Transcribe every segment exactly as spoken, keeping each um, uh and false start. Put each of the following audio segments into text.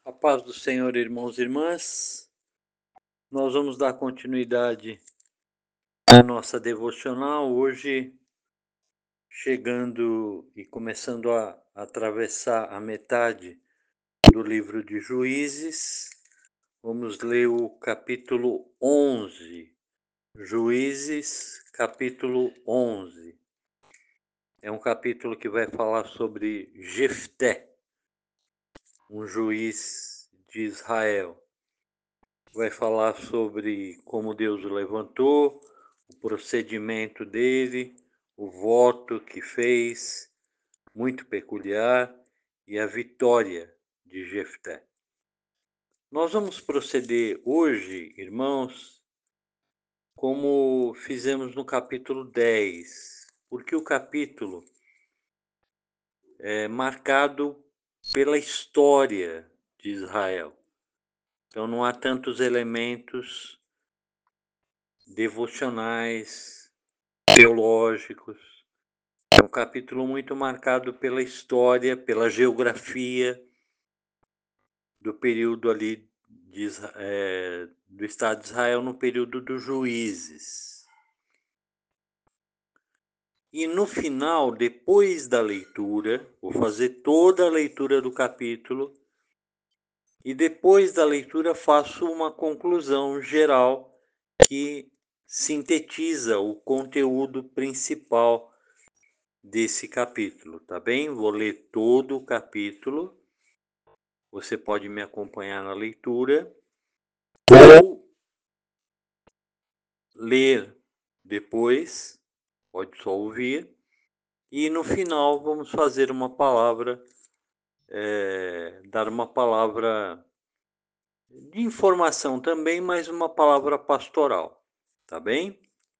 A paz do Senhor, irmãos e irmãs. Nós vamos dar continuidade à nossa devocional, hoje chegando e começando a atravessar a metade do livro de Juízes. Vamos ler o capítulo onze. Juízes, capítulo onze. É um capítulo que vai falar sobre Jefté, um juiz de Israel. Vai falar sobre como Deus o levantou, o procedimento dele, o voto que fez, muito peculiar, e a vitória de Jefté. Nós vamos proceder hoje, irmãos, como fizemos no capítulo dez, porque o capítulo é marcado pela história de Israel. Então não há tantos elementos devocionais, teológicos. É um capítulo muito marcado pela história, pela geografia do período ali de, é, do Estado de Israel, no período dos juízes. E no final, depois da leitura, vou fazer toda a leitura do capítulo, e depois da leitura faço uma conclusão geral que sintetiza o conteúdo principal desse capítulo, tá bem? Vou ler todo o capítulo. Você pode me acompanhar na leitura ou ler depois, pode só ouvir. E no final vamos fazer uma palavra, é, dar uma palavra de informação também, mas uma palavra pastoral, tá bem?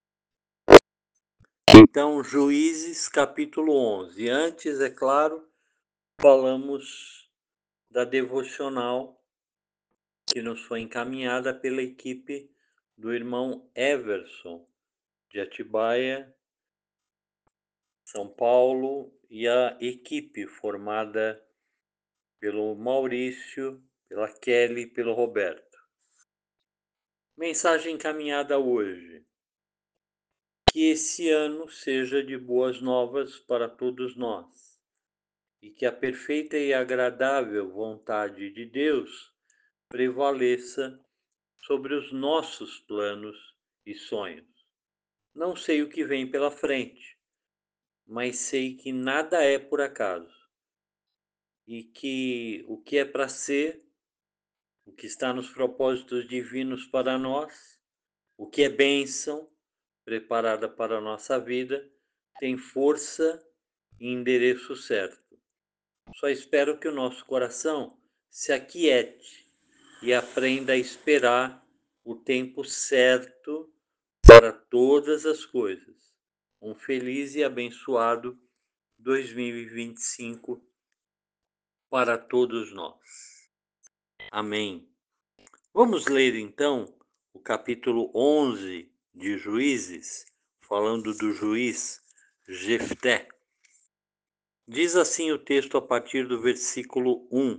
Então, Juízes, capítulo onze. Antes, é claro, falamos da devocional que nos foi encaminhada pela equipe do irmão Everson, de Atibaia, São Paulo, e a equipe formada pelo Maurício, pela Kelly e pelo Roberto. Mensagem encaminhada hoje. Que esse ano seja de boas novas para todos nós, e que a perfeita e agradável vontade de Deus prevaleça sobre os nossos planos e sonhos. Não sei o que vem pela frente, mas sei que nada é por acaso, e que o que é para ser, o que está nos propósitos divinos para nós, o que é bênção preparada para a nossa vida, tem força e endereço certo. Só espero que o nosso coração se aquiete e aprenda a esperar o tempo certo para todas as coisas. Um feliz e abençoado dois mil e vinte e cinco para todos nós. Amém. Vamos ler então o capítulo onze de Juízes, falando do juiz Jefté. Diz assim o texto a partir do versículo um.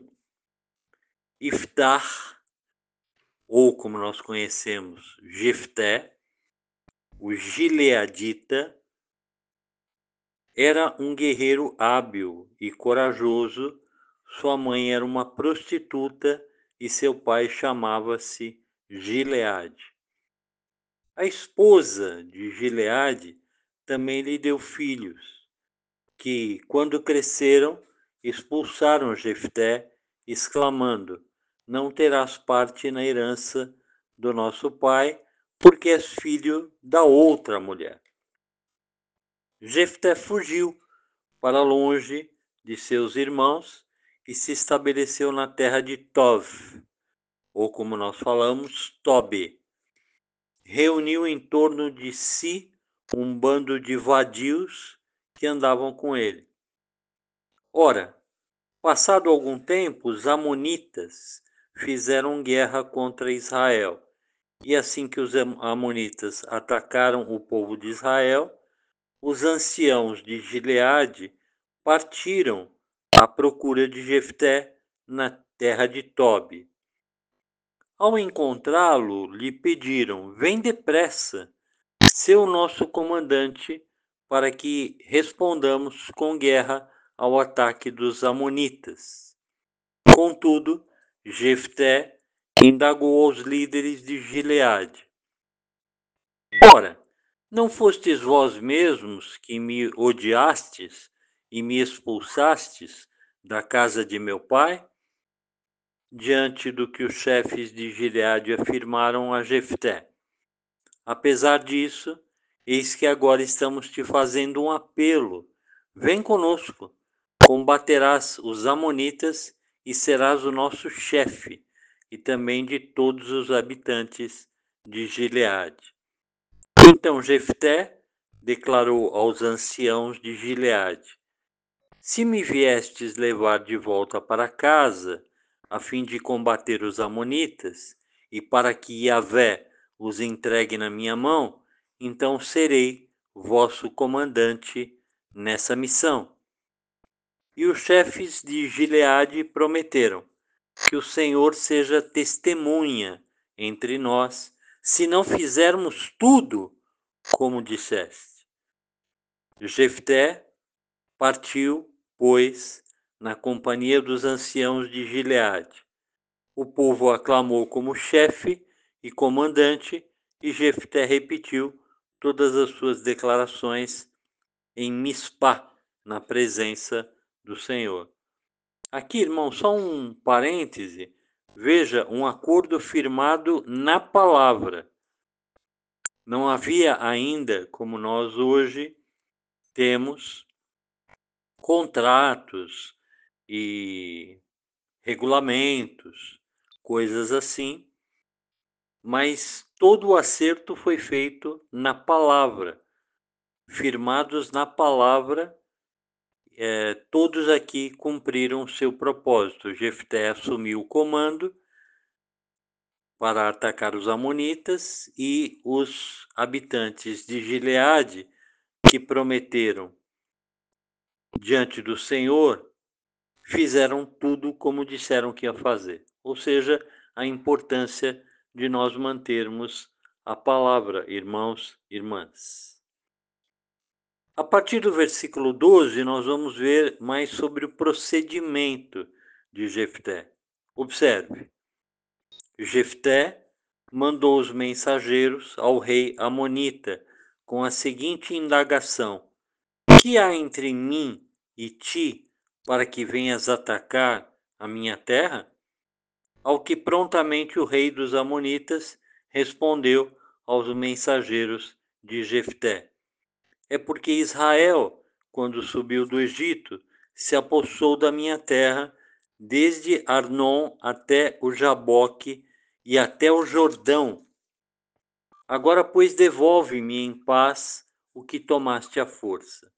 Iftar, ou como nós conhecemos, Jefté, o gileadita, era um guerreiro hábil e corajoso. Sua mãe era uma prostituta e seu pai chamava-se Gileade. A esposa de Gileade também lhe deu filhos, que, quando cresceram, expulsaram Jefté, exclamando: não terás parte na herança do nosso pai, porque és filho da outra mulher. Jefté fugiu para longe de seus irmãos e se estabeleceu na terra de Tov, ou como nós falamos, Tobi. Reuniu em torno de si um bando de vadios que andavam com ele. Ora, passado algum tempo, os amonitas fizeram guerra contra Israel. E assim que os amonitas atacaram o povo de Israel, os anciãos de Gileade partiram à procura de Jefté na terra de Tobi. Ao encontrá-lo, lhe pediram: vem depressa, ser o nosso comandante, para que respondamos com guerra ao ataque dos amonitas. Contudo, Jefté indagou aos líderes de Gileade: ora, não fostes vós mesmos que me odiastes e me expulsastes da casa de meu pai? Diante do que os chefes de Gileade afirmaram a Jefté: apesar disso, eis que agora estamos te fazendo um apelo. Vem conosco, combaterás os amonitas e serás o nosso chefe, e também de todos os habitantes de Gileade. Então Jefté declarou aos anciãos de Gileade: se me viestes levar de volta para casa, a fim de combater os amonitas, e para que Yahvé os entregue na minha mão, então serei vosso comandante nessa missão. E os chefes de Gileade prometeram: que o Senhor seja testemunha entre nós, se não fizermos tudo como disseste. Jefté partiu, pois, na companhia dos anciãos de Gileade. O povo aclamou como chefe e comandante, e Jefté repetiu todas as suas declarações em Mispá, na presença do Senhor. Aqui, irmão, só um parêntese. Veja, um acordo firmado na palavra. Não havia ainda, como nós hoje temos, contratos e regulamentos, coisas assim, mas todo o acerto foi feito na palavra, firmados na palavra. É, todos aqui cumpriram seu propósito. Jefté assumiu o comando para atacar os amonitas, e os habitantes de Gileade, que prometeram diante do Senhor, fizeram tudo como disseram que ia fazer. Ou seja, a importância de nós mantermos a palavra, irmãos e irmãs. A partir do versículo doze, nós vamos ver mais sobre o procedimento de Jefté. Observe. Jefté mandou os mensageiros ao rei amonita com a seguinte indagação: que há entre mim e ti para que venhas atacar a minha terra? Ao que prontamente o rei dos amonitas respondeu aos mensageiros de Jefté: é porque Israel, quando subiu do Egito, se apossou da minha terra, desde Arnon até o Jaboque e até o Jordão. Agora, pois, devolve-me em paz o que tomaste à força.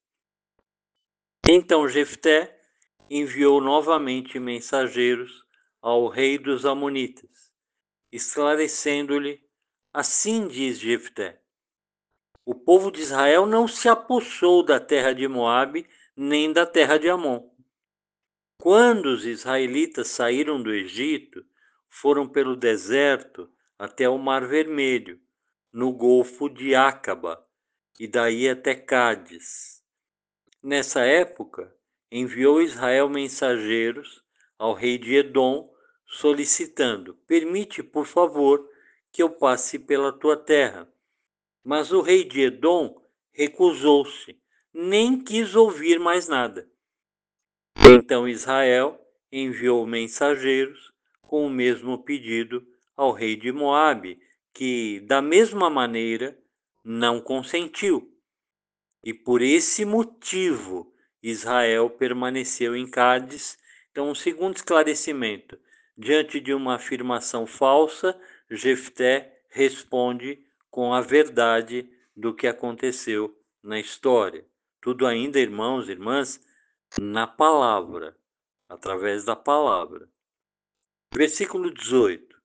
Então Jefté enviou novamente mensageiros ao rei dos amonitas, esclarecendo-lhe: assim diz Jefté: o povo de Israel não se apossou da terra de Moabe, nem da terra de Amon. Quando os israelitas saíram do Egito, foram pelo deserto até o Mar Vermelho, no Golfo de Acaba, e daí até Cádiz. Nessa época, enviou Israel mensageiros ao rei de Edom, solicitando: permite, por favor, que eu passe pela tua terra. Mas o rei de Edom recusou-se, nem quis ouvir mais nada. Então Israel enviou mensageiros com o mesmo pedido ao rei de Moabe, que, da mesma maneira, não consentiu. E por esse motivo, Israel permaneceu em Cádiz. Então, um segundo esclarecimento: diante de uma afirmação falsa, Jefté responde com a verdade do que aconteceu na história. Tudo ainda, irmãos e irmãs, na palavra, através da palavra. Versículo dezoito.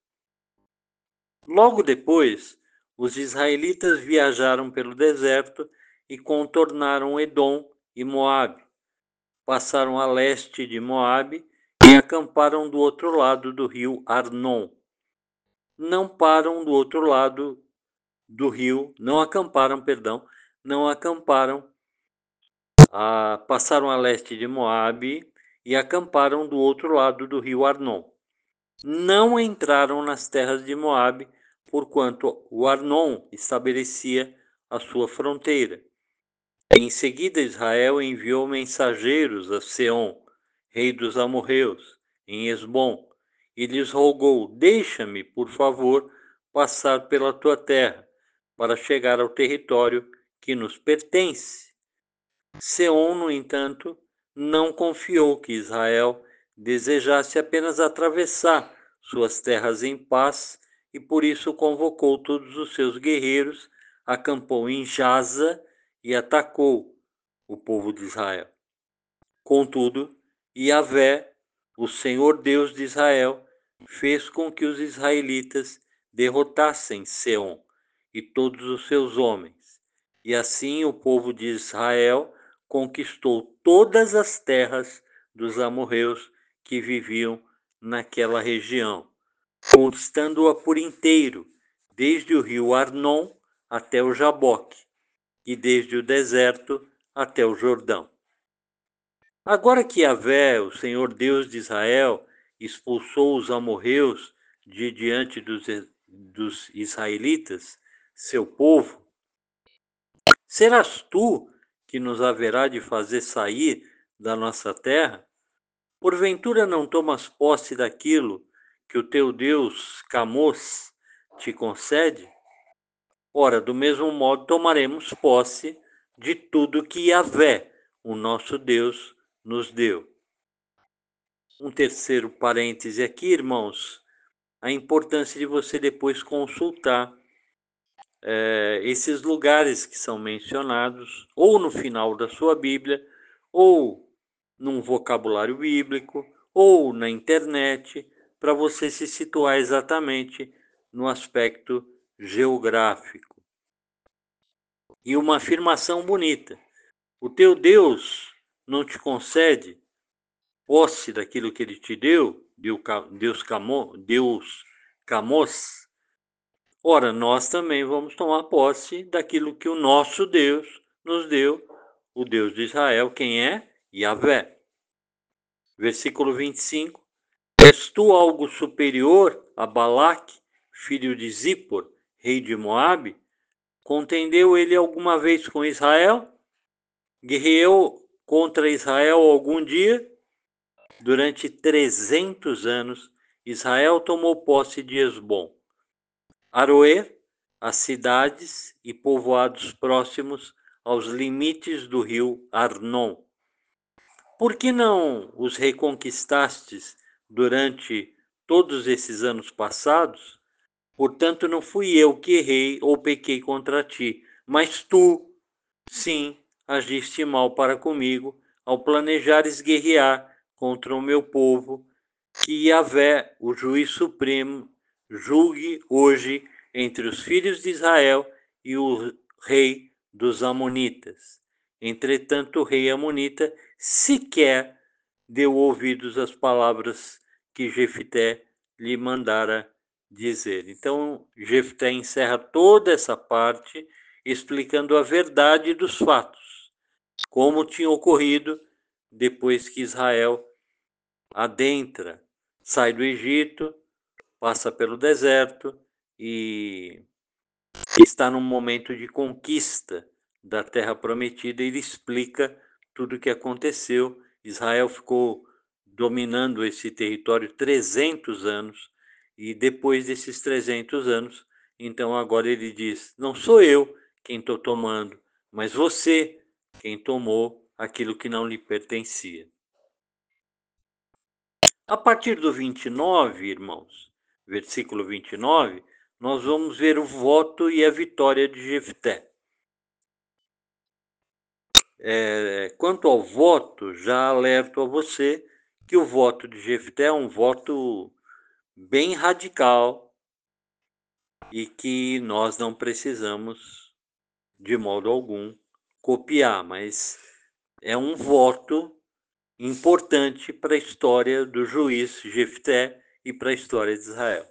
Logo depois, os israelitas viajaram pelo deserto e contornaram Edom e Moabe. Passaram a leste de Moabe e acamparam do outro lado do rio Arnon. Não param do outro lado do rio, não acamparam, perdão, não acamparam, a, passaram a leste de Moabe e acamparam do outro lado do rio Arnon. Não entraram nas terras de Moabe, porquanto o Arnon estabelecia a sua fronteira. Em seguida, Israel enviou mensageiros a Seom, rei dos amorreus, em Esbom, e lhes rogou: deixa-me, por favor, passar pela tua terra, para chegar ao território que nos pertence. Seom, no entanto, não confiou que Israel desejasse apenas atravessar suas terras em paz e por isso convocou todos os seus guerreiros, acampou em Jaza e atacou o povo de Israel. Contudo, Yahvé, o Senhor Deus de Israel, fez com que os israelitas derrotassem Seom e todos os seus homens. E assim o povo de Israel conquistou todas as terras dos amorreus que viviam naquela região, conquistando-a por inteiro, desde o rio Arnon até o Jaboque, e desde o deserto até o Jordão. Agora que Yahvé, o Senhor Deus de Israel, expulsou os amorreus de diante dos, dos israelitas, seu povo, serás tu que nos haverá de fazer sair da nossa terra? Porventura não tomas posse daquilo que o teu Deus, Camós, te concede? Ora, do mesmo modo tomaremos posse de tudo que Yahvé, o nosso Deus, nos deu. Um terceiro parêntese aqui, irmãos, a importância de você depois consultar é, esses lugares que são mencionados, ou no final da sua Bíblia, ou num vocabulário bíblico, ou na internet, para você se situar exatamente no aspecto geográfico. E uma afirmação bonita: o teu Deus não te concede posse daquilo que ele te deu, Deus Camós, Deus Camós, ora, nós também vamos tomar posse daquilo que o nosso Deus nos deu, o Deus de Israel, quem é? Yahvé. Versículo vinte e cinco. És tu algo superior a Balaque, filho de Zippor, rei de Moabe? Contendeu ele alguma vez com Israel? Guerreou contra Israel algum dia? Durante trezentos anos, Israel tomou posse de Esbom, Aroer, as cidades e povoados próximos aos limites do rio Arnon. Por que não os reconquistastes durante todos esses anos passados? Portanto, não fui eu que errei ou pequei contra ti, mas tu, sim, agiste mal para comigo ao planejares guerrear contra o meu povo, que Yahvé, o juiz supremo, julgue hoje entre os filhos de Israel e o rei dos Amonitas. Entretanto, o rei Amonita sequer deu ouvidos às palavras que Jefté lhe mandara dizer. Então, Jefté encerra toda essa parte explicando a verdade dos fatos, como tinha ocorrido depois que Israel adentra, sai do Egito, passa pelo deserto e está num momento de conquista da terra prometida. Ele explica tudo o que aconteceu. Israel ficou dominando esse território trezentos anos e depois desses trezentos anos, então agora ele diz: não sou eu quem estou tomando, mas você quem tomou aquilo que não lhe pertencia. A partir do vinte e nove, irmãos, versículo vinte e nove, nós vamos ver o voto e a vitória de Jefté. É, quanto ao voto, já alerto a você que o voto de Jefté é um voto bem radical e que nós não precisamos, de modo algum, copiar, mas é um voto importante para a história do juiz Jefté e para a história de Israel.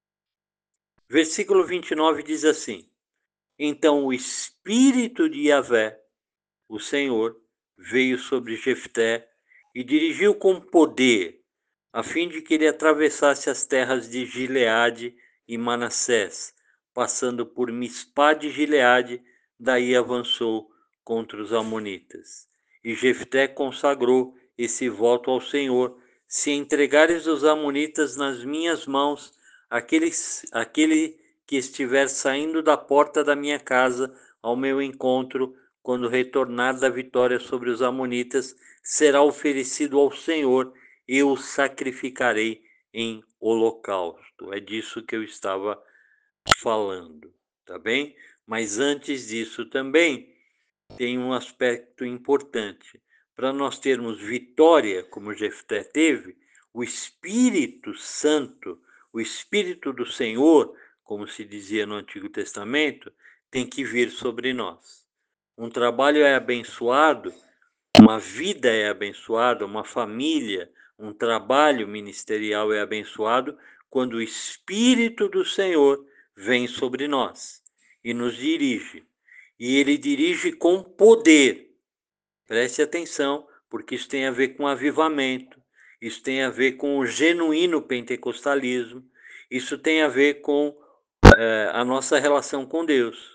Versículo vinte e nove diz assim: Então o espírito de Yahvé, o Senhor, veio sobre Jefté e dirigiu com poder, a fim de que ele atravessasse as terras de Gileade e Manassés, passando por Mispá de Gileade, daí avançou contra os amonitas. E Jefté consagrou esse voto ao Senhor: se entregares os amonitas nas minhas mãos, aquele, aquele que estiver saindo da porta da minha casa ao meu encontro, quando retornar da vitória sobre os amonitas, será oferecido ao Senhor, eu o sacrificarei em holocausto. É disso que eu estava falando, tá bem? Mas antes disso também tem um aspecto importante. Para nós termos vitória, como Jefté teve, o Espírito Santo, o Espírito do Senhor, como se dizia no Antigo Testamento, tem que vir sobre nós. Um trabalho é abençoado, uma vida é abençoada, uma família, um trabalho ministerial é abençoado quando o Espírito do Senhor vem sobre nós e nos dirige. E ele dirige com poder. Preste atenção, porque isso tem a ver com avivamento, isso tem a ver com o genuíno pentecostalismo, isso tem a ver com é, a nossa relação com Deus.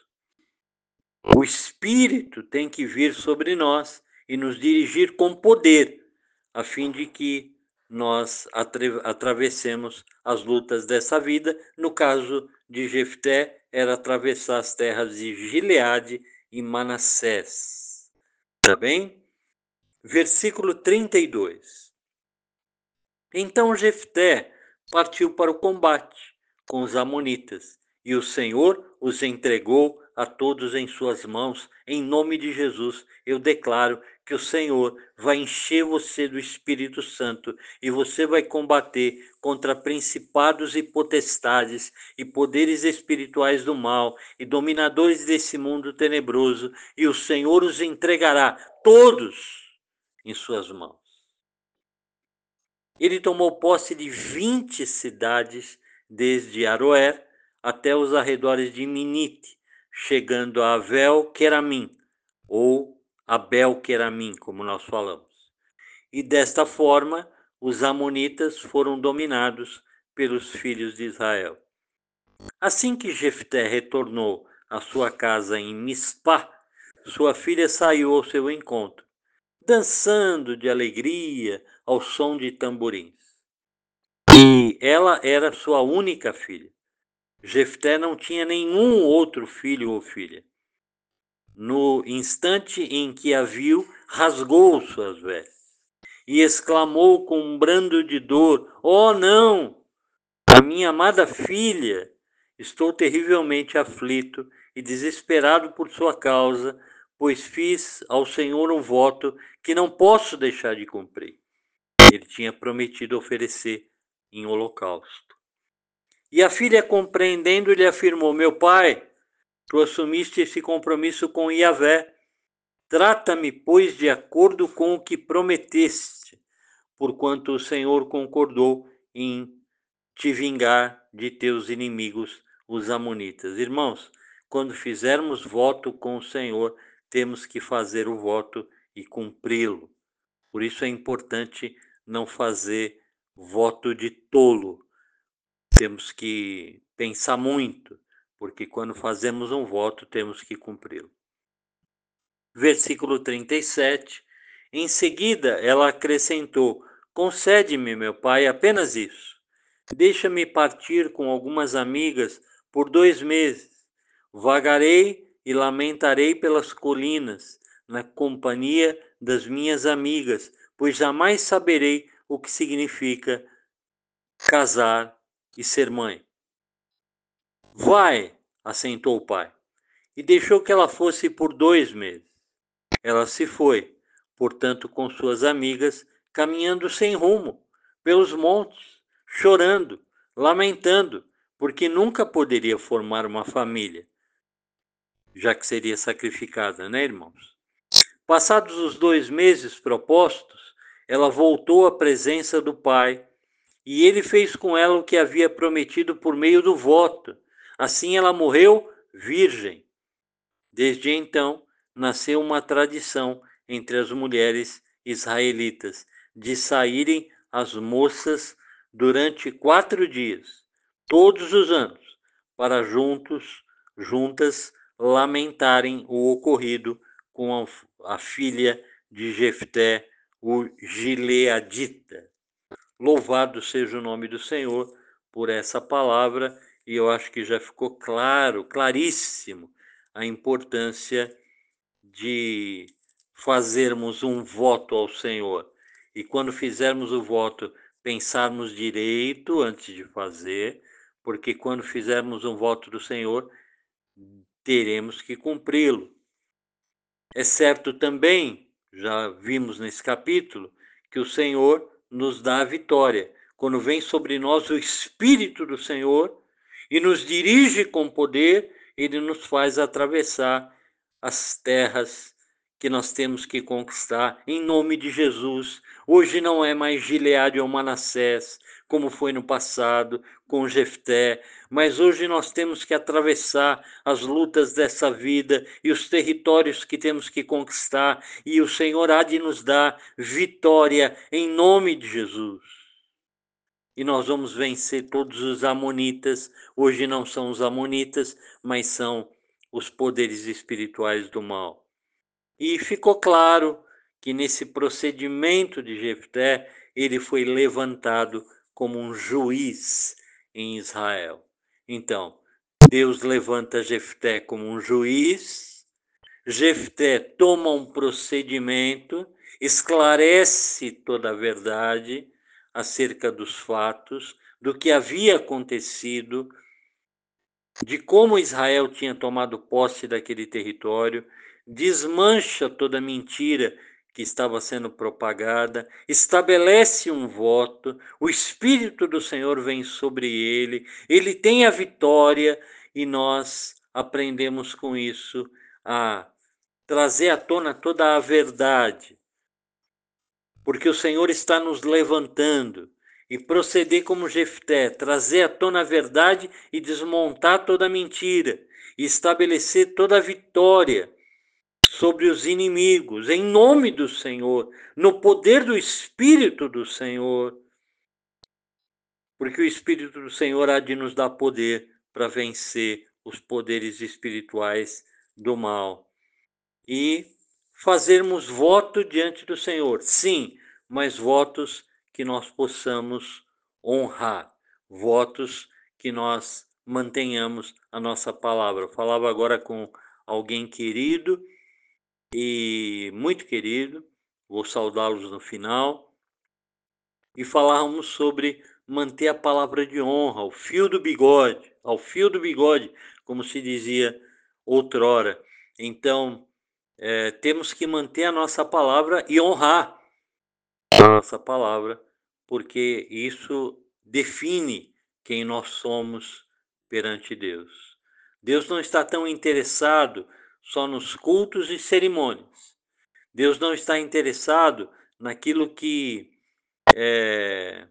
O Espírito tem que vir sobre nós e nos dirigir com poder, a fim de que nós atravessemos as lutas dessa vida. No caso de Jefté, era atravessar as terras de Gileade e Manassés. Tá bem? Versículo trinta e dois. Então Jefté partiu para o combate com os amonitas, e o Senhor os entregou a todos em suas mãos. Em nome de Jesus, eu declaro que o Senhor vai encher você do Espírito Santo e você vai combater contra principados e potestades e poderes espirituais do mal e dominadores desse mundo tenebroso, e o Senhor os entregará todos em suas mãos. Ele tomou posse de vinte cidades, desde Aroer até os arredores de Minite, chegando a Avel-Queramim, ou Abel-Queramim, como nós falamos. E desta forma, os amonitas foram dominados pelos filhos de Israel. Assim que Jefté retornou à sua casa em Mispá, sua filha saiu ao seu encontro, dançando de alegria ao som de tamborins. E ela era sua única filha. Jefté não tinha nenhum outro filho ou filha. No instante em que a viu, rasgou suas vestes e exclamou com um brando de dor: "Oh, não! A minha amada filha! Estou terrivelmente aflito e desesperado por sua causa, pois fiz ao Senhor um voto que não posso deixar de cumprir." Ele tinha prometido oferecer em holocausto. E a filha, compreendendo, lhe afirmou: "Meu pai, tu assumiste esse compromisso com Yahvé. Trata-me, pois, de acordo com o que prometeste, porquanto o Senhor concordou em te vingar de teus inimigos, os amonitas." Irmãos, quando fizermos voto com o Senhor, temos que fazer o voto e cumpri-lo. Por isso é importante não fazer voto de tolo. Temos que pensar muito, porque quando fazemos um voto, temos que cumpri-lo. Versículo trinta e sete. Em seguida, ela acrescentou: "Concede-me, meu pai, apenas isso. Deixa-me partir com algumas amigas por dois meses. Vagarei e lamentarei pelas colinas, na companhia das minhas amigas, pois jamais saberei o que significa casar e ser mãe." "Vai", assentou o pai, e deixou que ela fosse por dois meses. Ela se foi, portanto, com suas amigas, caminhando sem rumo, pelos montes, chorando, lamentando, porque nunca poderia formar uma família, já que seria sacrificada, né, irmãos? Passados os dois meses propostos, ela voltou à presença do pai, e ele fez com ela o que havia prometido por meio do voto. Assim ela morreu virgem. Desde então, nasceu uma tradição entre as mulheres israelitas de saírem as moças durante quatro dias, todos os anos, para juntos, juntas lamentarem o ocorrido com a, a filha de Jefté, o Gileadita. Louvado seja o nome do Senhor por essa palavra, e eu acho que já ficou claro, claríssimo, a importância de fazermos um voto ao Senhor. E quando fizermos o voto, pensarmos direito antes de fazer, porque quando fizermos um voto do Senhor, teremos que cumpri-lo. É certo também, já vimos nesse capítulo, que o Senhor nos dá a vitória. Quando vem sobre nós o Espírito do Senhor e nos dirige com poder, ele nos faz atravessar as terras que nós temos que conquistar em nome de Jesus. Hoje não é mais Gileade ou Manassés, como foi no passado com Jefté, mas hoje nós temos que atravessar as lutas dessa vida e os territórios que temos que conquistar, e o Senhor há de nos dar vitória em nome de Jesus. E nós vamos vencer todos os amonitas. Hoje não são os amonitas, mas são os poderes espirituais do mal. E ficou claro que nesse procedimento de Jefté, ele foi levantado como um juiz em Israel. Então, Deus levanta Jefté como um juiz, Jefté toma um procedimento, esclarece toda a verdade acerca dos fatos, do que havia acontecido, de como Israel tinha tomado posse daquele território, desmancha toda mentira que estava sendo propagada, estabelece um voto, o Espírito do Senhor vem sobre ele, ele tem a vitória, e nós aprendemos com isso a trazer à tona toda a verdade, porque o Senhor está nos levantando, e proceder como Jefté, trazer à tona a verdade e desmontar toda a mentira, e estabelecer toda a vitória sobre os inimigos, em nome do Senhor, no poder do Espírito do Senhor, porque o Espírito do Senhor há de nos dar poder para vencer os poderes espirituais do mal. E fazermos voto diante do Senhor, sim, mas votos que nós possamos honrar, votos que nós mantenhamos a nossa palavra. Eu falava agora com alguém querido e muito querido, vou saudá-los no final, e falávamos sobre manter a palavra de honra, ao fio do bigode, ao fio do bigode, como se dizia outrora. Então, é, temos que manter a nossa palavra e honrar a nossa palavra, porque isso define quem nós somos perante Deus. Deus não está tão interessado só nos cultos e cerimônias. Deus não está interessado naquilo que é,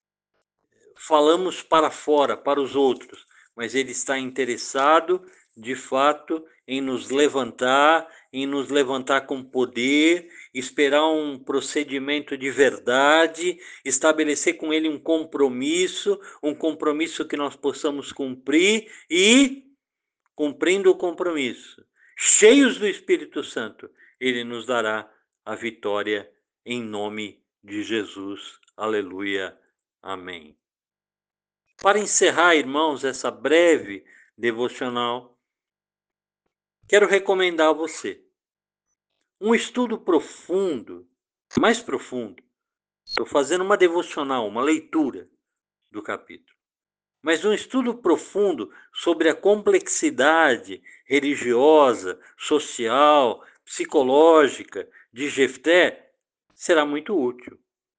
falamos para fora, para os outros, mas Ele está interessado, de fato, em nos levantar, em nos levantar com poder, esperar um procedimento de verdade, estabelecer com Ele um compromisso, um compromisso que nós possamos cumprir e, cumprindo o compromisso, cheios do Espírito Santo, Ele nos dará a vitória em nome de Jesus. Aleluia. Amém. Para encerrar, irmãos, essa breve devocional, quero recomendar a você um estudo profundo, mais profundo. Estou fazendo uma devocional, uma leitura do capítulo, mas um estudo profundo sobre a complexidade religiosa, social, psicológica de Jefté será muito útil.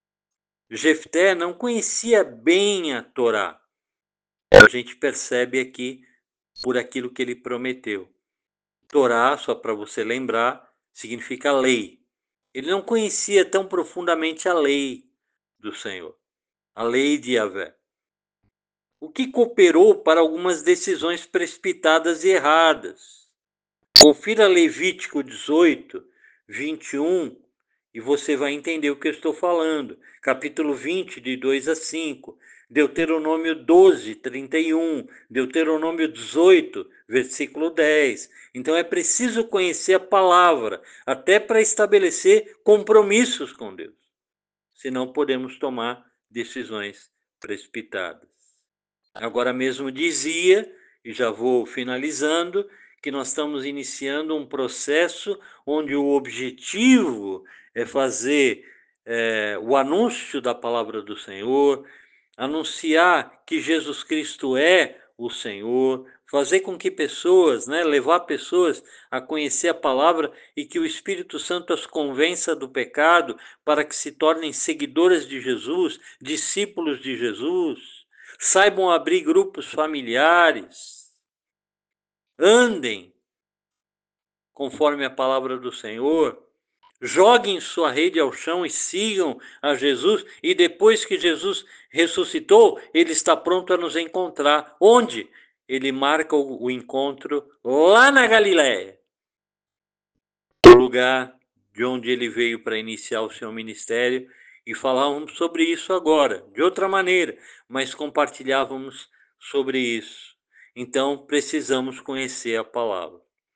Jefté não conhecia bem a Torá. A gente percebe aqui por aquilo que ele prometeu. Torá, só para você lembrar, significa lei. Ele não conhecia tão profundamente a lei do Senhor, a lei de Yahvé, o que cooperou para algumas decisões precipitadas e erradas. Confira Levítico dezoito, vinte e um, e você vai entender o que eu estou falando. Capítulo vinte, de dois a cinco. Deuteronômio doze, trinta e um. Deuteronômio dezoito, versículo dez. Então é preciso conhecer a palavra, até para estabelecer compromissos com Deus. Senão podemos tomar decisões precipitadas. Agora mesmo dizia, e já vou finalizando, que nós estamos iniciando um processo onde o objetivo é fazer é, o anúncio da palavra do Senhor, anunciar que Jesus Cristo é o Senhor, fazer com que pessoas, né, levar pessoas a conhecer a palavra e que o Espírito Santo as convença do pecado para que se tornem seguidoras de Jesus, discípulos de Jesus. Saibam abrir grupos familiares, andem conforme a palavra do Senhor, joguem sua rede ao chão e sigam a Jesus, e depois que Jesus ressuscitou, ele está pronto a nos encontrar. Onde? Ele marca o encontro lá na Galiléia, o lugar de onde ele veio para iniciar o seu ministério, e falávamos sobre isso agora, de outra maneira, mas compartilhávamos sobre isso. Então, precisamos conhecer a palavra.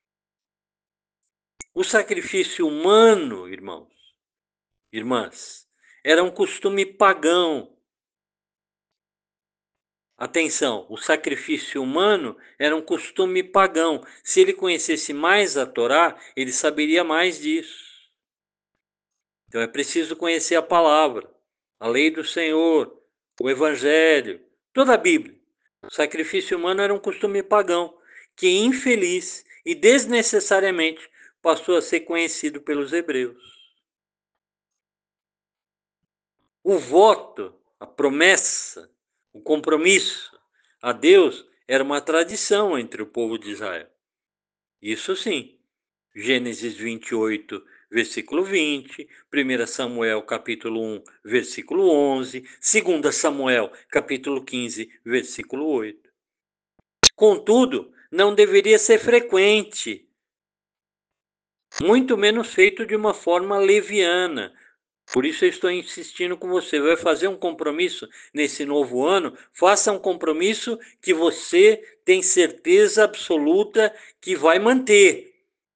O sacrifício humano, irmãos, irmãs, era um costume pagão. Atenção, o sacrifício humano era um costume pagão. Se ele conhecesse mais a Torá, ele saberia mais disso. Então é preciso conhecer a palavra, a lei do Senhor, o Evangelho, toda a Bíblia. O sacrifício humano era um costume pagão, que infeliz e desnecessariamente passou a ser conhecido pelos hebreus. O voto, a promessa, o compromisso a Deus era uma tradição entre o povo de Israel. Isso sim. Gênesis vinte e oito, versículo vinte, primeira Samuel, capítulo um, versículo onze, segunda Samuel, capítulo quinze, versículo oito. Contudo, não deveria ser frequente, muito menos feito de uma forma leviana. Por isso eu estou insistindo com você. Vai fazer um compromisso nesse novo ano? Faça um compromisso que você tem certeza absoluta que vai manter.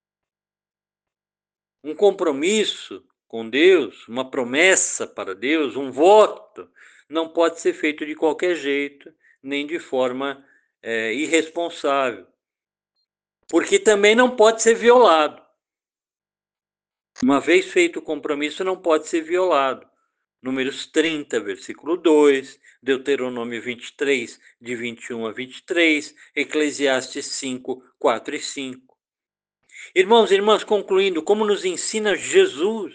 Um compromisso com Deus, uma promessa para Deus, um voto, não pode ser feito de qualquer jeito, nem de forma é, irresponsável. Porque também não pode ser violado. Uma vez feito o compromisso, não pode ser violado. Números trinta, versículo dois, Deuteronômio vinte e três, de vinte e um a vinte e três, Eclesiastes cinco, quatro e cinco. Irmãos e irmãs, concluindo, como nos ensina Jesus,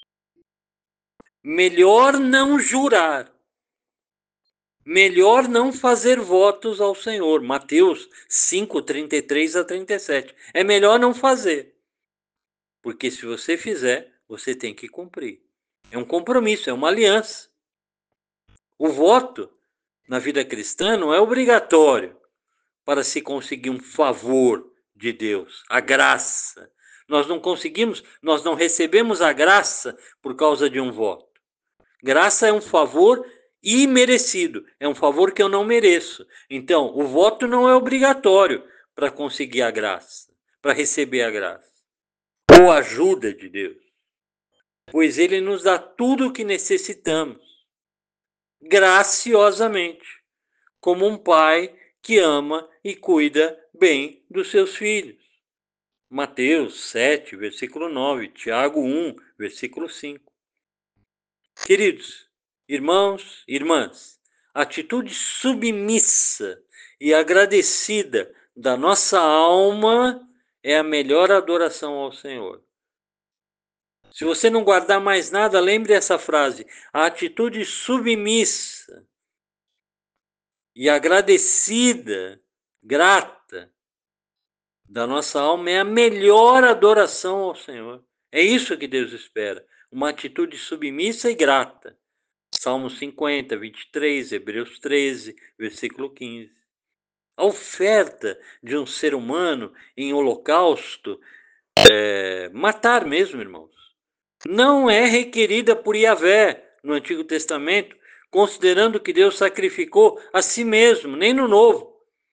melhor não jurar, melhor não fazer votos ao Senhor. Mateus cinco, trinta e três a trinta e sete. É melhor não fazer, porque se você fizer, você tem que cumprir. É um compromisso, é uma aliança. O voto na vida cristã não é obrigatório para se conseguir um favor de Deus, a graça. Nós não conseguimos, nós não recebemos a graça por causa de um voto. Graça é um favor imerecido, é um favor que eu não mereço. Então, o voto não é obrigatório para conseguir a graça, para receber a graça ou a ajuda de Deus, pois ele nos dá tudo o que necessitamos, graciosamente, como um pai que ama e cuida bem dos seus filhos. Mateus sete, versículo nove, Tiago um, versículo cinco. Queridos, irmãos e irmãs, a atitude submissa e agradecida da nossa alma é a melhor adoração ao Senhor. Se você não guardar mais nada, lembre essa frase: a atitude submissa e agradecida, grata, da nossa alma é a melhor adoração ao Senhor. É isso que Deus espera. uma atitude submissa e grata. Salmo cinquenta, vinte e três, Hebreus treze, versículo quinze. A oferta de um ser humano em holocausto, é, matar mesmo, irmãos, não é requerida por Yahvé no Antigo Testamento, considerando que Deus sacrificou a si mesmo, nem no Novo.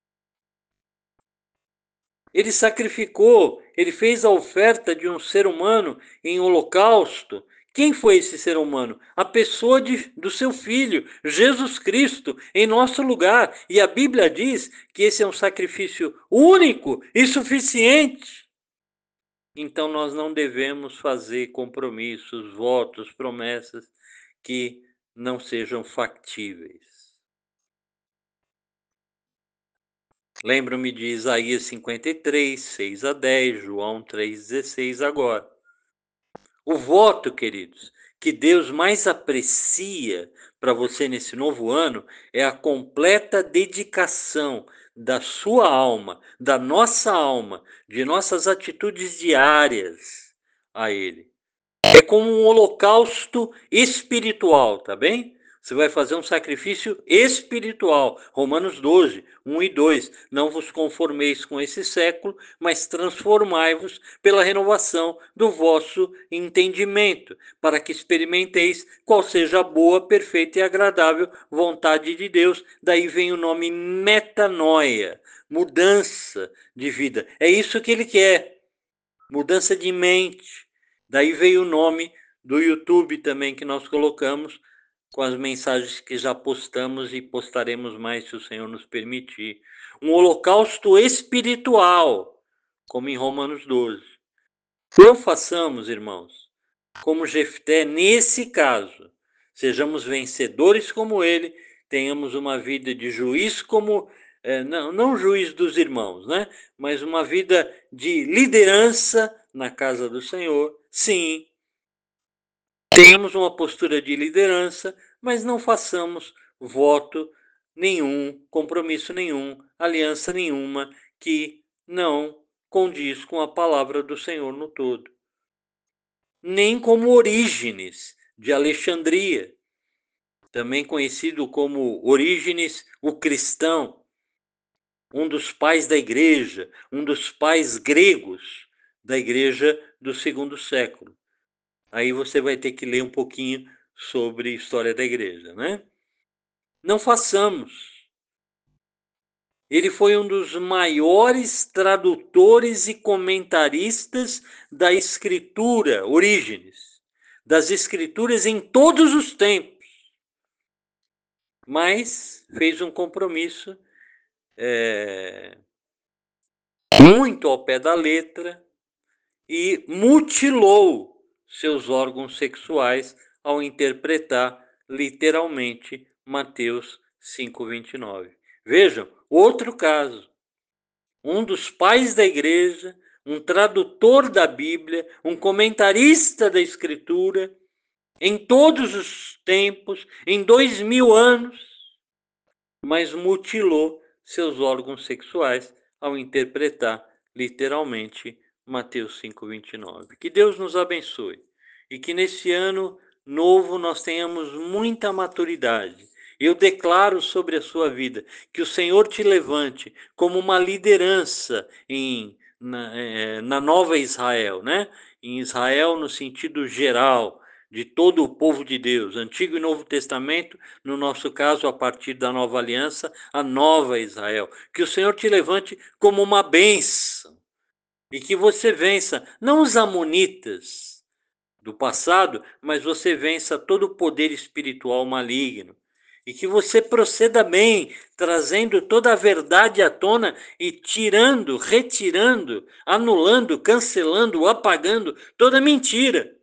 Ele sacrificou, ele fez a oferta de um ser humano em holocausto. Quem foi esse ser humano? A pessoa de, do seu filho, Jesus Cristo, em nosso lugar. E a Bíblia diz que esse é um sacrifício único e suficiente. Então nós não devemos fazer compromissos, votos, promessas que não sejam factíveis. Lembro-me de Isaías cinquenta e três, seis a dez, João três, dezesseis agora. O voto, queridos, que Deus mais aprecia para você nesse novo ano é a completa dedicação da sua alma, da nossa alma, de nossas atitudes diárias a Ele. É como um holocausto espiritual, tá bem? Você vai fazer um sacrifício espiritual. Romanos doze, um e dois. Não vos conformeis com esse século, mas transformai-vos pela renovação do vosso entendimento, para que experimenteis qual seja a boa, perfeita e agradável vontade de Deus. Daí vem o nome metanoia, mudança de vida. É isso que ele quer, mudança de mente. Daí veio o nome do YouTube também que nós colocamos, com as mensagens que já postamos e postaremos mais se o Senhor nos permitir. Um holocausto espiritual, como em Romanos doze. Não façamos, irmãos, como Jefté nesse caso. Sejamos vencedores como ele, tenhamos uma vida de juiz como, é, não, não juiz dos irmãos, né? Mas uma vida de liderança na casa do Senhor. Sim, tenhamos uma postura de liderança, mas não façamos voto nenhum, compromisso nenhum, aliança nenhuma que não condiz com a palavra do Senhor no todo. Nem como Orígenes de Alexandria, também conhecido como Orígenes o cristão, um dos pais da igreja, um dos pais gregos da igreja do segundo século. Aí você vai ter que ler um pouquinho sobre a história da igreja, né? Não façamos. Ele foi um dos maiores tradutores e comentaristas da Escritura, Orígenes, das Escrituras em todos os tempos. Mas fez um compromisso é, muito ao pé da letra e mutilou seus órgãos sexuais ao interpretar literalmente Mateus cinco, vinte e nove. Vejam, outro caso. Um dos pais da igreja, um tradutor da Bíblia, um comentarista da Escritura, em todos os tempos, em dois mil anos, mas mutilou seus órgãos sexuais ao interpretar literalmente Mateus cinco, vinte e nove. Que Deus nos abençoe e que nesse ano novo nós tenhamos muita maturidade. Eu declaro sobre a sua vida que o Senhor te levante como uma liderança em, na, é, na nova Israel, né? Em Israel no sentido geral, de todo o povo de Deus, Antigo e Novo Testamento, no nosso caso, a partir da nova aliança, a nova Israel. Que o Senhor te levante como uma bênção e que você vença, não os amonitas do passado, mas você vença todo o poder espiritual maligno. E que você proceda bem, trazendo toda a verdade à tona e tirando, retirando, anulando, cancelando, apagando toda mentira.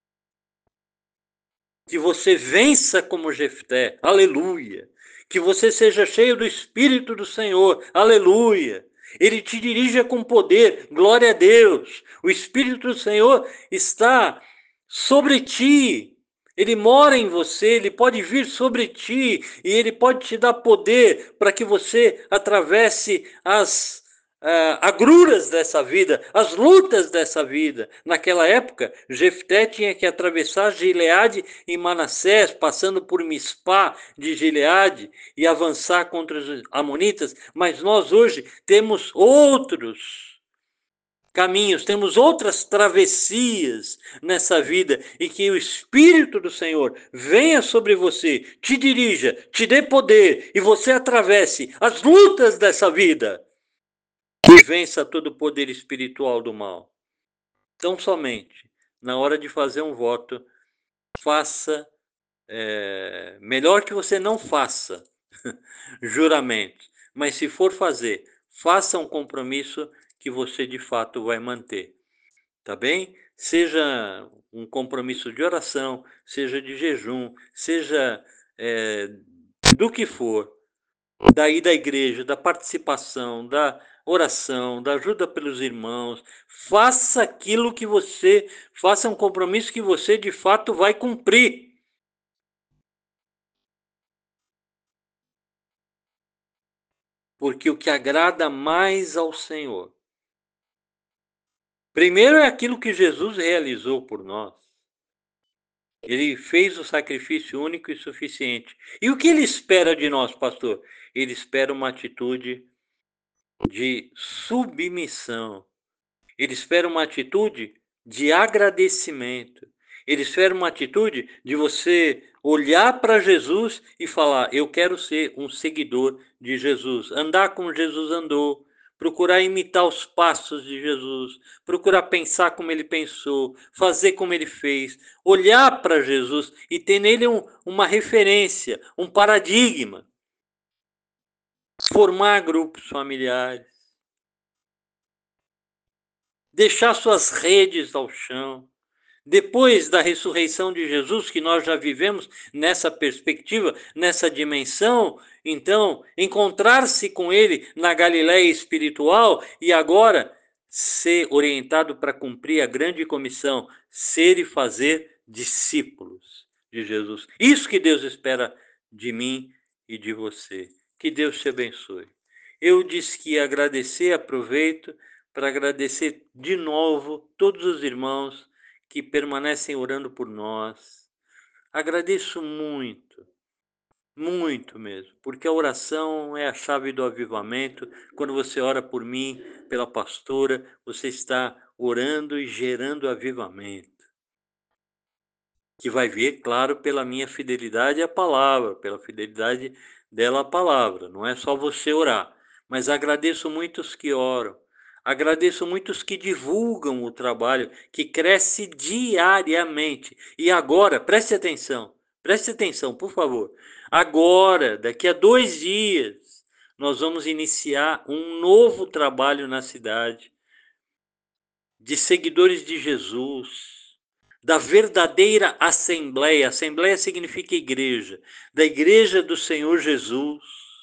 Que você vença como Jefté, aleluia. Que você seja cheio do Espírito do Senhor, aleluia. Ele te dirija com poder, glória a Deus. O Espírito do Senhor está sobre ti. Ele mora em você, ele pode vir sobre ti e ele pode te dar poder para que você atravesse as uh, agruras dessa vida, as lutas dessa vida. Naquela época, Jefté tinha que atravessar Gileade e Manassés, passando por Mispá de Gileade e avançar contra os amonitas, mas nós hoje temos outros caminhos, temos outras travessias nessa vida, e que o Espírito do Senhor venha sobre você, te dirija, te dê poder, e você atravesse as lutas dessa vida e vença todo o poder espiritual do mal. Então, somente, na hora de fazer um voto, faça, é, melhor que você não faça juramentos, mas se for fazer, faça um compromisso que você de fato vai manter. Tá bem? Seja um compromisso de oração, seja de jejum, seja é, do que for, daí da igreja, da participação, da oração, da ajuda pelos irmãos, faça aquilo que você, faça um compromisso que você de fato vai cumprir. Porque o que agrada mais ao Senhor, primeiro é aquilo que Jesus realizou por nós. Ele fez o sacrifício único e suficiente. E o que ele espera de nós, pastor? Ele espera uma atitude de submissão. Ele espera uma atitude de agradecimento. Ele espera uma atitude de você olhar para Jesus e falar: eu quero ser um seguidor de Jesus, andar como Jesus andou, procurar imitar os passos de Jesus, procurar pensar como ele pensou, fazer como ele fez, olhar para Jesus e ter nele um, uma referência, um paradigma, formar grupos familiares, deixar suas redes ao chão. Depois da ressurreição de Jesus, que nós já vivemos nessa perspectiva, nessa dimensão, então, encontrar-se com ele na Galiléia espiritual e agora ser orientado para cumprir a grande comissão, ser e fazer discípulos de Jesus. Isso que Deus espera de mim e de você. Que Deus te abençoe. Eu disse que ia agradecer, aproveito para agradecer de novo todos os irmãos que permanecem orando por nós. Agradeço muito, muito mesmo, porque a oração é a chave do avivamento. Quando você ora por mim, pela pastora, você está orando e gerando avivamento, que vai vir, claro, pela minha fidelidade à palavra, pela fidelidade dela à palavra. Não é só você orar, mas agradeço muitos que oram. Agradeço muitos que divulgam o trabalho, que cresce diariamente. E agora, preste atenção, preste atenção, por favor. Agora, daqui a dois dias, nós vamos iniciar um novo trabalho na cidade, de seguidores de Jesus, da verdadeira assembleia. Assembleia significa igreja, da igreja do Senhor Jesus.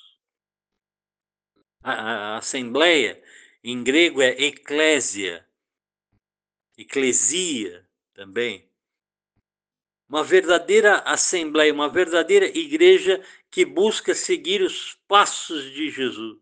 A, a, a assembleia, em grego, é eclésia, eclesia também. Uma verdadeira assembleia, uma verdadeira igreja que busca seguir os passos de Jesus.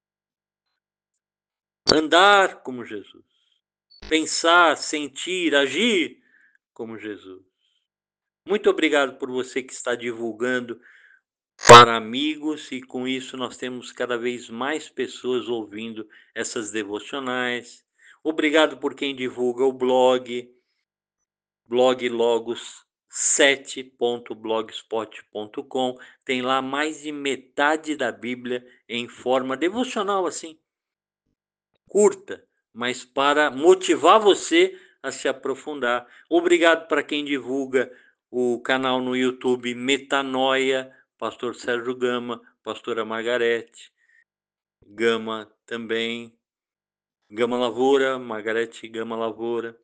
Andar como Jesus. Pensar, sentir, agir como Jesus. Muito obrigado por você que está divulgando para amigos, e com isso nós temos cada vez mais pessoas ouvindo essas devocionais. Obrigado por quem divulga o blog, blog logos sete ponto blogspot ponto com. Tem lá mais de metade da Bíblia em forma devocional, assim, curta, mas para motivar você a se aprofundar. Obrigado para quem divulga o canal no YouTube Metanoia, pastor Sérgio Gama, pastora Margarete Gama também, Gama Lavoura, Margarete Gama Lavoura.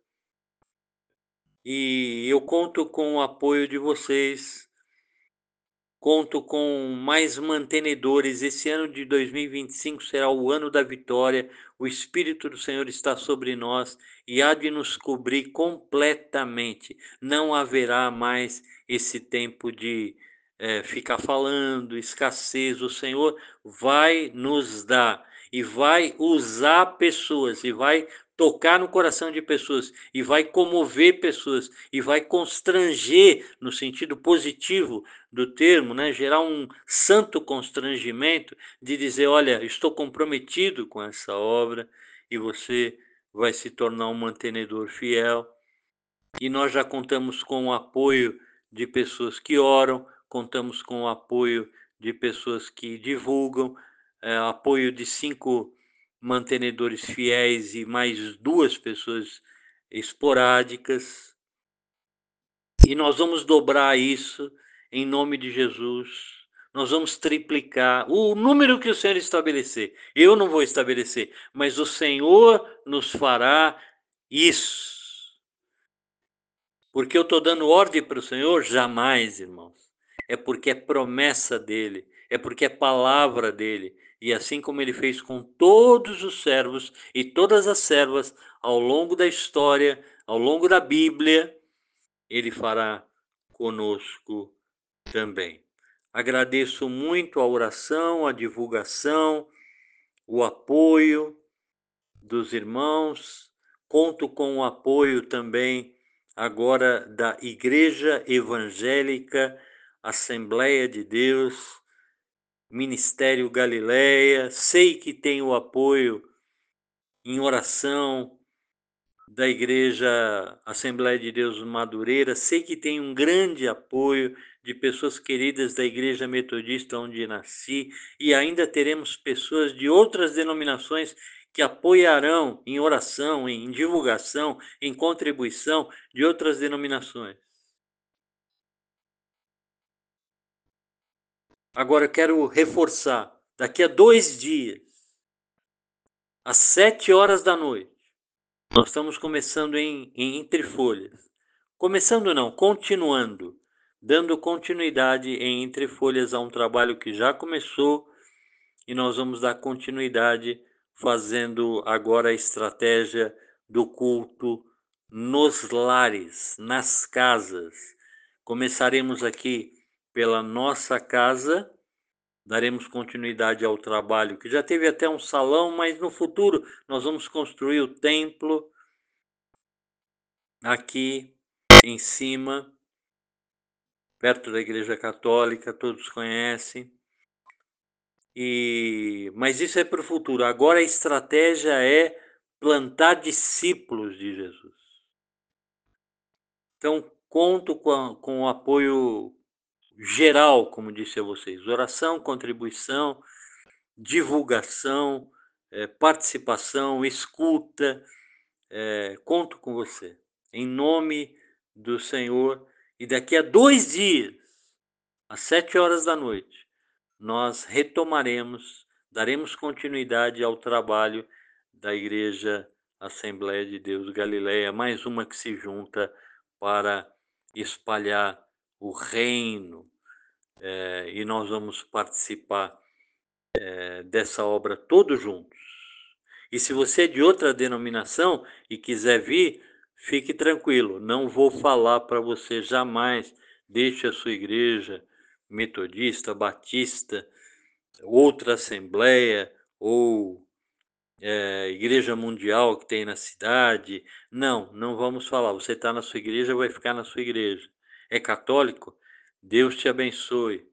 E eu conto com o apoio de vocês, conto com mais mantenedores. Esse ano de dois mil e vinte e cinco será o ano da vitória. O Espírito do Senhor está sobre nós e há de nos cobrir completamente. Não haverá mais esse tempo de é, ficar falando, escassez. O Senhor vai nos dar. e vai usar pessoas, e vai tocar no coração de pessoas, e vai comover pessoas, e vai constranger, no sentido positivo do termo, né? Gerar um santo constrangimento de dizer, olha, estou comprometido com essa obra, e você vai se tornar um mantenedor fiel. E nós já contamos com o apoio de pessoas que oram, contamos com o apoio de pessoas que divulgam, é, apoio de cinco mantenedores fiéis e mais duas pessoas esporádicas. E nós vamos dobrar isso em nome de Jesus. Nós vamos triplicar o número que o Senhor estabelecer. Eu não vou estabelecer, mas o Senhor nos fará isso. Porque eu estou dando ordem para o Senhor? Jamais, irmãos. É porque é promessa dele, é porque é palavra dele. E assim como ele fez com todos os servos e todas as servas ao longo da história, ao longo da Bíblia, ele fará conosco também. Agradeço muito a oração, a divulgação, o apoio dos irmãos. Conto com o apoio também agora da Igreja Evangélica Assembleia de Deus, Ministério Galileia. Sei que tem o apoio em oração da Igreja Assembleia de Deus Madureira. Sei que tem um grande apoio de pessoas queridas da Igreja Metodista onde nasci, e ainda teremos pessoas de outras denominações que apoiarão em oração, em divulgação, em contribuição de outras denominações. Agora eu quero reforçar, daqui a dois dias, às sete horas da noite, nós estamos começando em, em Entre Folhas. Começando não, continuando, dando continuidade em Entre Folhas a um trabalho que já começou, e nós vamos dar continuidade fazendo agora a estratégia do culto nos lares, nas casas. Começaremos aqui pela nossa casa, daremos continuidade ao trabalho que já teve até um salão, mas no futuro nós vamos construir o templo aqui em cima, perto da Igreja Católica, todos conhecem. E, mas isso é para o futuro. Agora a estratégia é plantar discípulos de Jesus. Então, conto com, a, com o apoio geral, como disse a vocês: oração, contribuição, divulgação, é, participação, escuta. É, conto com você, em nome do Senhor. E daqui a dois dias, às sete horas da noite, nós retomaremos, daremos continuidade ao trabalho da Igreja Assembleia de Deus Galileia, mais uma que se junta para espalhar o reino, é, e nós vamos participar é, dessa obra todos juntos. E se você é de outra denominação e quiser vir, fique tranquilo, não vou falar para você jamais, deixe a sua igreja metodista, batista, outra assembleia ou é, igreja mundial que tem na cidade. Não, não vamos falar. Você está na sua igreja, vai ficar na sua igreja. É católico? Deus te abençoe.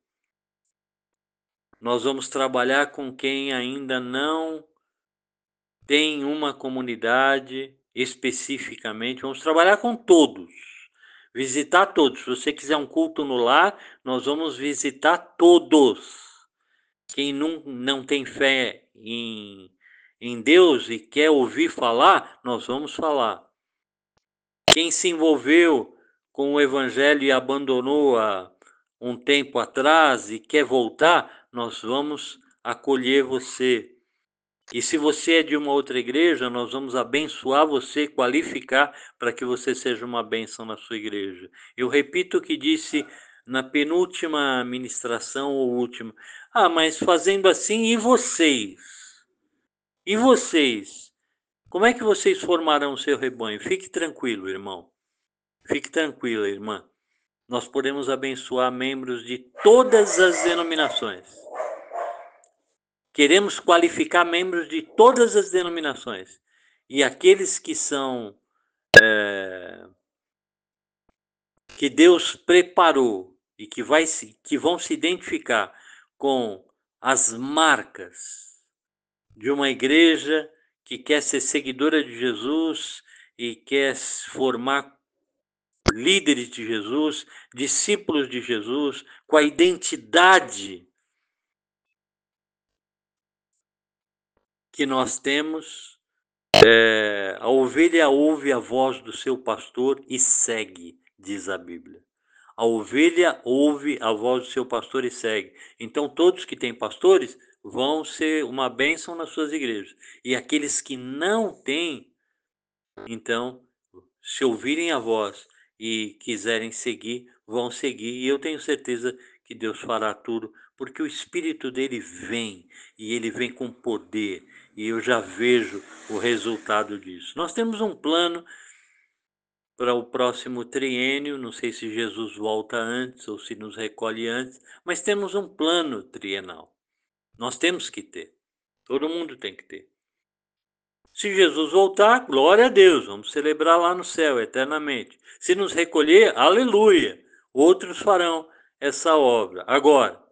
Nós vamos trabalhar com quem ainda não tem uma comunidade especificamente. Vamos trabalhar com todos. Visitar todos. Se você quiser um culto no lar, nós vamos visitar todos. Quem não, não tem fé em, em Deus e quer ouvir falar, nós vamos falar. Quem se envolveu com o Evangelho e abandonou há um tempo atrás e quer voltar, nós vamos acolher você. E se você é de uma outra igreja, nós vamos abençoar você, qualificar para que você seja uma bênção na sua igreja. Eu repito o que disse na penúltima ministração ou última. Ah, mas fazendo assim, e vocês? E vocês? Como é que vocês formarão o seu rebanho? Fique tranquilo, irmão. Fique tranquila, irmã. Nós podemos abençoar membros de todas as denominações. queremos qualificar membros de todas as denominações. E aqueles que são, é, que Deus preparou e que, vai se, que vão se identificar com as marcas de uma igreja que quer ser seguidora de Jesus e quer formar líderes de Jesus, discípulos de Jesus, com a identidade que nós temos, é, a ovelha ouve a voz do seu pastor e segue, diz a Bíblia. A ovelha ouve a voz do seu pastor e segue. Então, todos que têm pastores vão ser uma bênção nas suas igrejas. E aqueles que não têm, então, se ouvirem a voz e quiserem seguir, vão seguir. E eu tenho certeza que Deus fará tudo, porque o Espírito dele vem, e ele vem com poder, e eu já vejo o resultado disso. Nós temos um plano para o próximo triênio, não sei se Jesus volta antes ou se nos recolhe antes, mas temos um plano trienal. Nós temos que ter. Todo mundo tem que ter. Se Jesus voltar, glória a Deus, vamos celebrar lá no céu eternamente. Se nos recolher, aleluia, outros farão essa obra. Agora,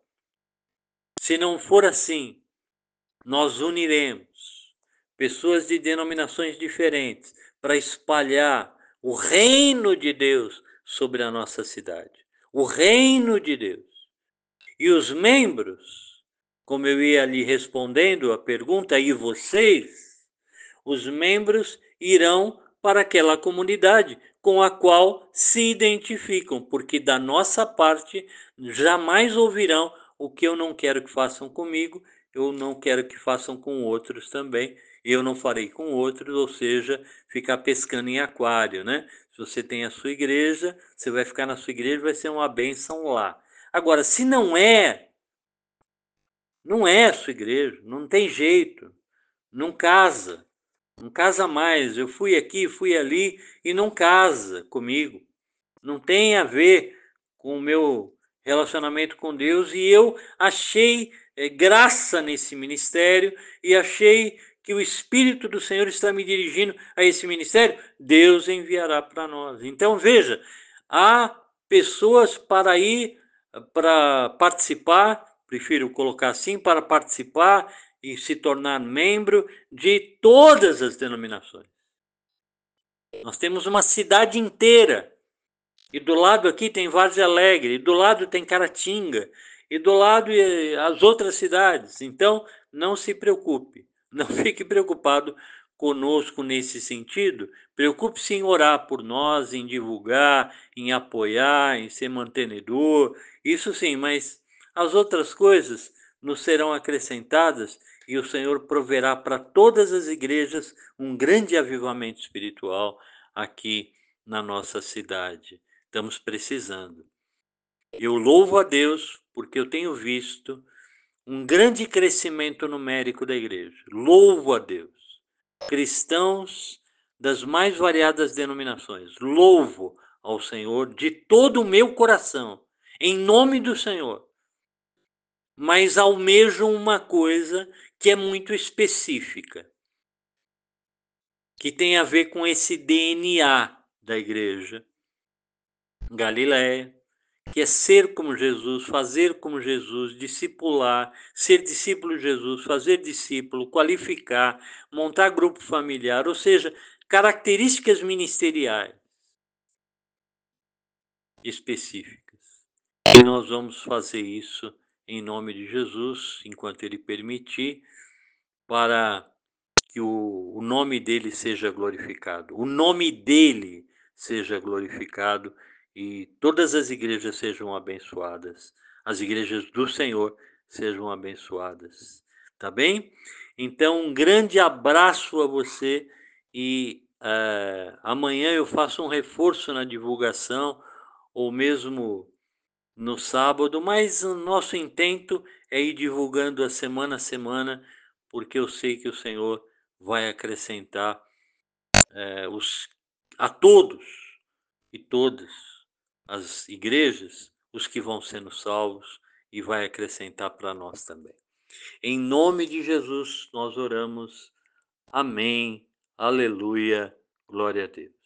se não for assim, nós uniremos pessoas de denominações diferentes para espalhar o reino de Deus sobre a nossa cidade. O reino de Deus. E os membros, como eu ia lhe respondendo a pergunta, e vocês, os membros irão para aquela comunidade com a qual se identificam, porque da nossa parte jamais ouvirão o que eu não quero que façam comigo, eu não quero que façam com outros também, eu não farei com outros, ou seja, ficar pescando em aquário, né? Se você tem a sua igreja, você vai ficar na sua igreja, vai ser uma bênção lá. Agora, se não é, não é a sua igreja, não tem jeito, não casa, não casa mais. Eu fui aqui, fui ali e não casa comigo. Não tem a ver com o meu relacionamento com Deus, e eu achei é, graça nesse ministério e achei que o Espírito do Senhor está me dirigindo a esse ministério, Deus enviará para nós. Então, veja, há pessoas para ir, para participar, prefiro colocar assim, para participar e se tornar membro de todas as denominações. Nós temos uma cidade inteira. E do lado aqui tem Várzea Alegre, e do lado tem Caratinga, e do lado as outras cidades. Então, não se preocupe, não fique preocupado conosco nesse sentido. Preocupe-se em orar por nós, em divulgar, em apoiar, em ser mantenedor, isso sim, mas as outras coisas nos serão acrescentadas e o Senhor proverá para todas as igrejas um grande avivamento espiritual aqui na nossa cidade. Estamos precisando. Eu louvo a Deus porque eu tenho visto um grande crescimento numérico da igreja. Louvo a Deus. Cristãos das mais variadas denominações. Louvo ao Senhor de todo o meu coração, em nome do Senhor. Mas almejo uma coisa que é muito específica, que tem a ver com esse D N A da igreja Galileia, que é ser como Jesus, fazer como Jesus, discipular, ser discípulo de Jesus, fazer discípulo, qualificar, montar grupo familiar, ou seja, características ministeriais específicas. E nós vamos fazer isso em nome de Jesus, enquanto Ele permitir, para que o, o nome dele seja glorificado. O nome dele seja glorificado e todas as igrejas sejam abençoadas. As igrejas do Senhor sejam abençoadas. Tá bem? Então, um grande abraço a você e uh, amanhã eu faço um reforço na divulgação, ou mesmo no sábado, mas o nosso intento é ir divulgando a semana a semana, porque eu sei que o Senhor vai acrescentar é, os, a todos e todas as igrejas, os que vão sendo salvos, e vai acrescentar para nós também. Em nome de Jesus nós oramos. Amém. Aleluia. Glória a Deus.